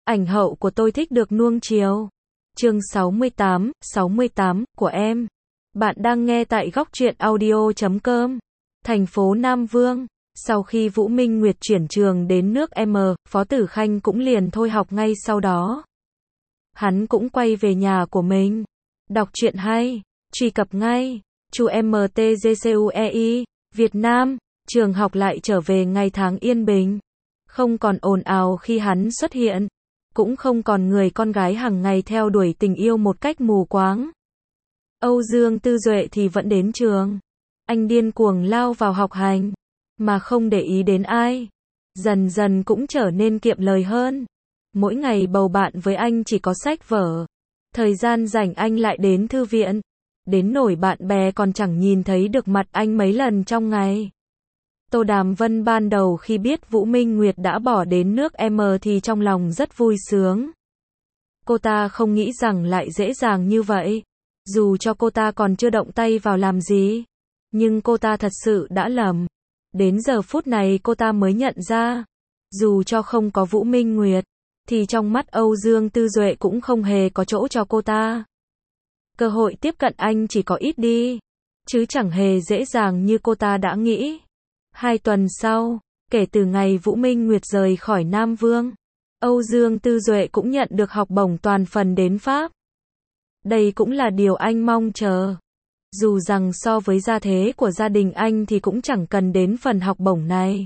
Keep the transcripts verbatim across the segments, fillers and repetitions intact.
Ảnh hậu của tôi thích được nuông chiều. Chương sáu mươi tám, sáu mươi tám, của em. Bạn đang nghe tại góc truyện audio chấm com. Thành phố Nam Vương. Sau khi Vũ Minh Nguyệt chuyển trường đến nước M, Phó Tử Khanh cũng liền thôi học ngay sau đó. Hắn cũng quay về nhà của mình. Đọc truyện hay, truy cập ngay. Chu em tê giê xê u e i, Việt Nam, trường học lại trở về ngày tháng yên bình. Không còn ồn ào khi hắn xuất hiện. Cũng không còn người con gái hàng ngày theo đuổi tình yêu một cách mù quáng. Âu Dương Tư Duệ thì vẫn đến trường. Anh điên cuồng lao vào học hành, mà không để ý đến ai. Dần dần cũng trở nên kiệm lời hơn. Mỗi ngày bầu bạn với anh chỉ có sách vở. Thời gian rảnh anh lại đến thư viện. Đến nỗi bạn bè còn chẳng nhìn thấy được mặt anh mấy lần trong ngày. Tô Đàm Vân ban đầu khi biết Vũ Minh Nguyệt đã bỏ đến nước M thì trong lòng rất vui sướng. Cô ta không nghĩ rằng lại dễ dàng như vậy. Dù cho cô ta còn chưa động tay vào làm gì, nhưng cô ta thật sự đã lầm. Đến giờ phút này cô ta mới nhận ra, dù cho không có Vũ Minh Nguyệt, thì trong mắt Âu Dương Tư Duệ cũng không hề có chỗ cho cô ta. Cơ hội tiếp cận anh chỉ có ít đi, chứ chẳng hề dễ dàng như cô ta đã nghĩ. Hai tuần sau, kể từ ngày Vũ Minh Nguyệt rời khỏi Nam Vương, Âu Dương Tư Duệ cũng nhận được học bổng toàn phần đến Pháp. Đây cũng là điều anh mong chờ. Dù rằng so với gia thế của gia đình anh thì cũng chẳng cần đến phần học bổng này.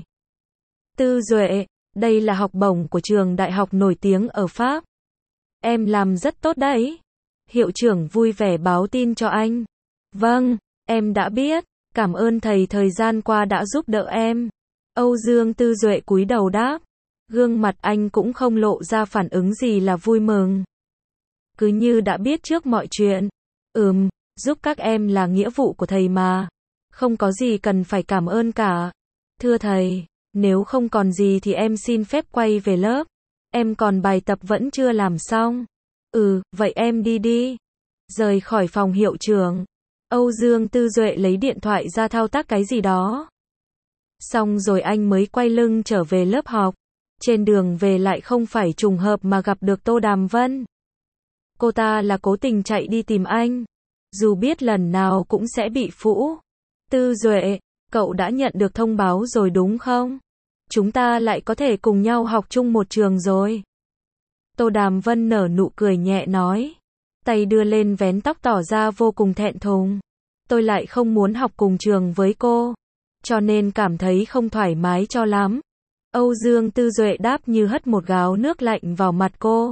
Tư Duệ, đây là học bổng của trường đại học nổi tiếng ở Pháp. Em làm rất tốt đấy. Hiệu trưởng vui vẻ báo tin cho anh. Vâng, em đã biết. Cảm ơn thầy thời gian qua đã giúp đỡ em. Âu Dương Tư Duệ cúi đầu đáp. Gương mặt anh cũng không lộ ra phản ứng gì là vui mừng. Cứ như đã biết trước mọi chuyện. Ừm, giúp các em là nghĩa vụ của thầy mà. Không có gì cần phải cảm ơn cả. Thưa thầy, nếu không còn gì thì em xin phép quay về lớp. Em còn bài tập vẫn chưa làm xong. Ừ, vậy em đi đi. Rời khỏi phòng hiệu trưởng, Âu Dương Tư Duệ lấy điện thoại ra thao tác cái gì đó. Xong rồi anh mới quay lưng trở về lớp học. Trên đường về lại không phải trùng hợp mà gặp được Tô Đàm Vân. Cô ta là cố tình chạy đi tìm anh. Dù biết lần nào cũng sẽ bị phũ. Tư Duệ, cậu đã nhận được thông báo rồi đúng không? Chúng ta lại có thể cùng nhau học chung một trường rồi. Tô Đàm Vân nở nụ cười nhẹ nói. Tay đưa lên vén tóc tỏ ra vô cùng thẹn thùng. Tôi lại không muốn học cùng trường với cô, cho nên cảm thấy không thoải mái cho lắm. Âu Dương Tư Duệ đáp như hất một gáo nước lạnh vào mặt cô.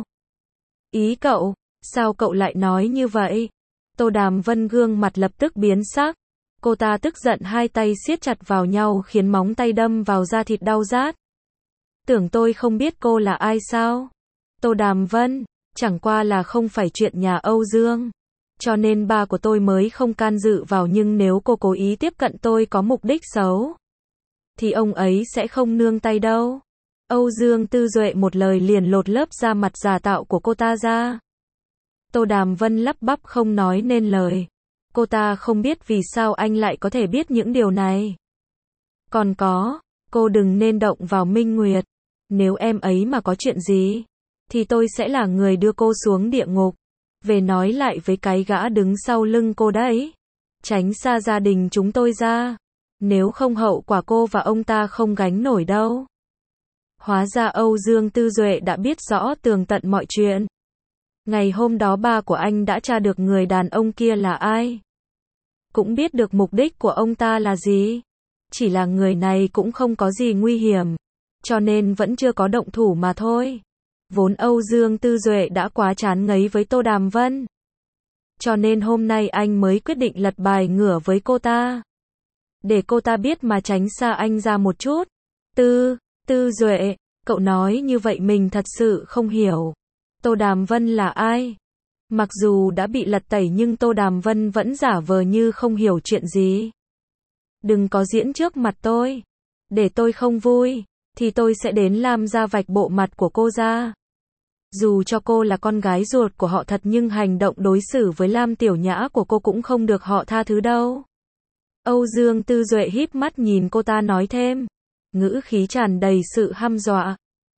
Ý cậu, sao cậu lại nói như vậy? Tô Đàm Vân gương mặt lập tức biến sắc. Cô ta tức giận hai tay siết chặt vào nhau khiến móng tay đâm vào da thịt đau rát. Tưởng tôi không biết cô là ai sao? Tô Đàm Vân, chẳng qua là không phải chuyện nhà Âu Dương. Cho nên ba của tôi mới không can dự vào, nhưng nếu cô cố ý tiếp cận tôi có mục đích xấu, thì ông ấy sẽ không nương tay đâu. Âu Dương Tư Duệ một lời liền lột lớp da mặt giả tạo của cô ta ra. Tô Đàm Vân lắp bắp không nói nên lời. Cô ta không biết vì sao anh lại có thể biết những điều này. Còn có, cô đừng nên động vào Minh Nguyệt. Nếu em ấy mà có chuyện gì, thì tôi sẽ là người đưa cô xuống địa ngục. Về nói lại với cái gã đứng sau lưng cô đấy. Tránh xa gia đình chúng tôi ra. Nếu không hậu quả cô và ông ta không gánh nổi đâu. Hóa ra Âu Dương Tư Duệ đã biết rõ tường tận mọi chuyện. Ngày hôm đó ba của anh đã tra được người đàn ông kia là ai. Cũng biết được mục đích của ông ta là gì. Chỉ là người này cũng không có gì nguy hiểm, cho nên vẫn chưa có động thủ mà thôi. Vốn Âu Dương Tư Duệ đã quá chán ngấy với Tô Đàm Vân, cho nên hôm nay anh mới quyết định lật bài ngửa với cô ta. Để cô ta biết mà tránh xa anh ra một chút. Tư, Tư Duệ, cậu nói như vậy mình thật sự không hiểu. Tô Đàm Vân là ai? Mặc dù đã bị lật tẩy nhưng Tô Đàm Vân vẫn giả vờ như không hiểu chuyện gì. Đừng có diễn trước mặt tôi. Để tôi không vui, thì tôi sẽ đến Lam gia vạch bộ mặt của cô ra. Dù cho cô là con gái ruột của họ thật nhưng hành động đối xử với Lam Tiểu Nhã của cô cũng không được họ tha thứ đâu. Âu Dương Tư Duệ híp mắt nhìn cô ta nói thêm. Ngữ khí tràn đầy sự hăm dọa.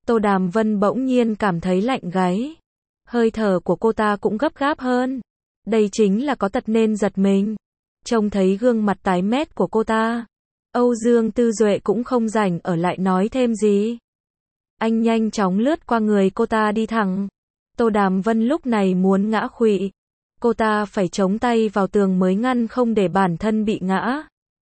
Tô Đàm Vân bỗng nhiên cảm thấy lạnh gáy. Hơi thở của cô ta cũng gấp gáp hơn. Đây chính là có tật nên giật mình. Trông thấy gương mặt tái mét của cô ta, Âu Dương Tư Duệ cũng không rảnh ở lại nói thêm gì. Anh nhanh chóng lướt qua người cô ta đi thẳng. Tô Đàm Vân lúc này muốn ngã khuỵu. Cô ta phải chống tay vào tường mới ngăn không để bản thân bị ngã.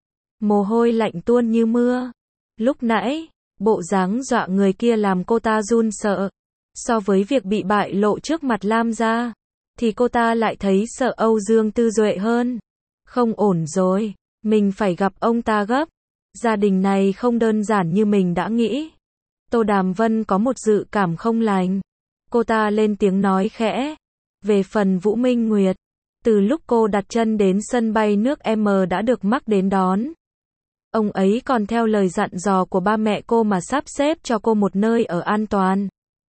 Mồ hôi lạnh tuôn như mưa. Lúc nãy, bộ dáng dọa người kia làm cô ta run sợ. So với việc bị bại lộ trước mặt Lam gia, thì cô ta lại thấy sợ Âu Dương Tư Duệ hơn. Không ổn rồi, mình phải gặp ông ta gấp. Gia đình này không đơn giản như mình đã nghĩ. Tô Đàm Vân có một dự cảm không lành. Cô ta lên tiếng nói khẽ. Về phần Vũ Minh Nguyệt, từ lúc cô đặt chân đến sân bay nước M đã được mắc đến đón. Ông ấy còn theo lời dặn dò của ba mẹ cô mà sắp xếp cho cô một nơi ở an toàn.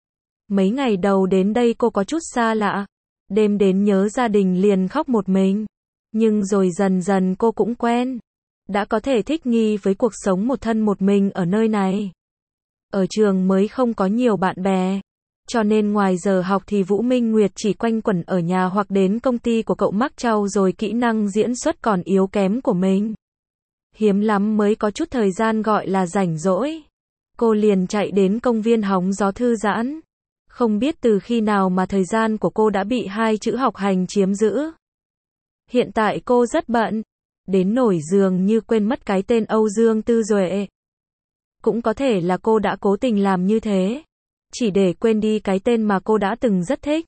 Mấy ngày đầu đến đây cô có chút xa lạ. Đêm đến nhớ gia đình liền khóc một mình. Nhưng rồi dần dần cô cũng quen. Đã có thể thích nghi với cuộc sống một thân một mình ở nơi này. Ở trường mới không có nhiều bạn bè. Cho nên ngoài giờ học thì Vũ Minh Nguyệt chỉ quanh quẩn ở nhà hoặc đến công ty của cậu Mắc trau dồi kỹ năng diễn xuất còn yếu kém của mình. Hiếm lắm mới có chút thời gian gọi là rảnh rỗi. Cô liền chạy đến công viên hóng gió thư giãn. Không biết từ khi nào mà thời gian của cô đã bị hai chữ học hành chiếm giữ. Hiện tại cô rất bận. Đến nổi dường như quên mất cái tên Âu Dương Tư Duệ. Cũng có thể là cô đã cố tình làm như thế. Chỉ để quên đi cái tên mà cô đã từng rất thích.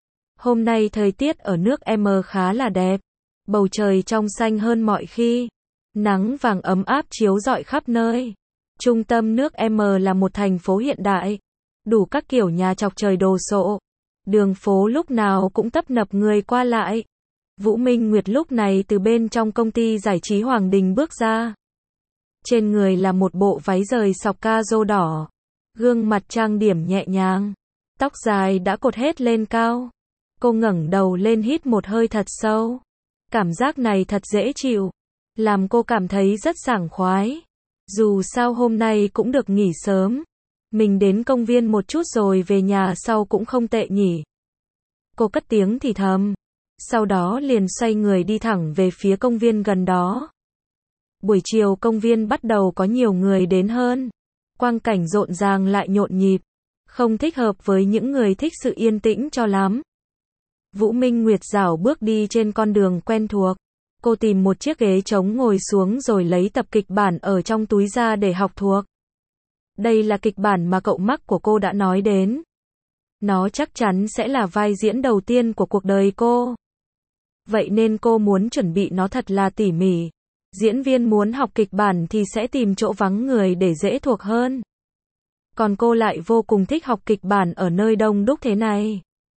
Hôm nay thời tiết ở nước M khá là đẹp. Bầu trời trong xanh hơn mọi khi. Nắng vàng ấm áp chiếu rọi khắp nơi. Trung tâm nước M là một thành phố hiện đại. Đủ các kiểu nhà chọc trời đồ sộ. Đường phố lúc nào cũng tấp nập người qua lại. Vũ Minh Nguyệt lúc này từ bên trong công ty giải trí Hoàng Đình bước ra. Trên người là một bộ váy rời sọc ca rô đỏ. Gương mặt trang điểm nhẹ nhàng. Tóc dài đã cột hết lên cao. Cô ngẩng đầu lên hít một hơi thật sâu. Cảm giác này thật dễ chịu. Làm cô cảm thấy rất sảng khoái. Dù sao hôm nay cũng được nghỉ sớm. Mình đến công viên một chút rồi về nhà sau cũng không tệ nhỉ. Cô cất tiếng thì thầm. Sau đó liền xoay người đi thẳng về phía công viên gần đó. Buổi chiều công viên bắt đầu có nhiều người đến hơn. Quang cảnh rộn ràng lại nhộn nhịp. Không thích hợp với những người thích sự yên tĩnh cho lắm. Vũ Minh Nguyệt rảo bước đi trên con đường quen thuộc. Cô tìm một chiếc ghế trống ngồi xuống rồi lấy tập kịch bản ở trong túi ra để học thuộc. Đây là kịch bản mà cậu Mắc của cô đã nói đến. Nó chắc chắn sẽ là vai diễn đầu tiên của cuộc đời cô. Vậy nên cô muốn chuẩn bị nó thật là tỉ mỉ. Diễn viên muốn học kịch bản thì sẽ tìm chỗ vắng người để dễ thuộc hơn. Còn cô lại vô cùng thích học kịch bản ở nơi đông đúc thế này.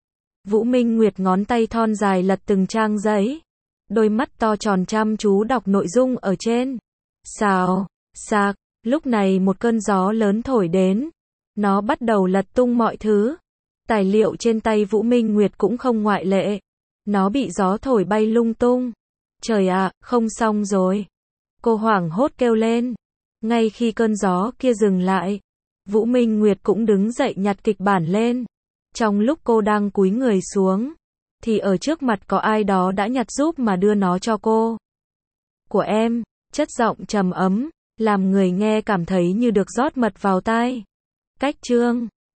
Vũ Minh Nguyệt ngón tay thon dài lật từng trang giấy. Đôi mắt to tròn chăm chú đọc nội dung ở trên. Xào, xạc, lúc này một cơn gió lớn thổi đến. Nó bắt đầu lật tung mọi thứ. Tài liệu trên tay Vũ Minh Nguyệt cũng không ngoại lệ. Nó bị gió thổi bay lung tung. Trời ạ, không xong rồi. Cô hoảng hốt kêu lên. Ngay khi cơn gió kia dừng lại, Vũ Minh Nguyệt cũng đứng dậy nhặt kịch bản lên. Trong lúc cô đang cúi người xuống, thì ở trước mặt có ai đó đã nhặt giúp mà đưa nó cho cô. Của em, chất giọng trầm ấm, làm người nghe cảm thấy như được rót mật vào tai. Cách chương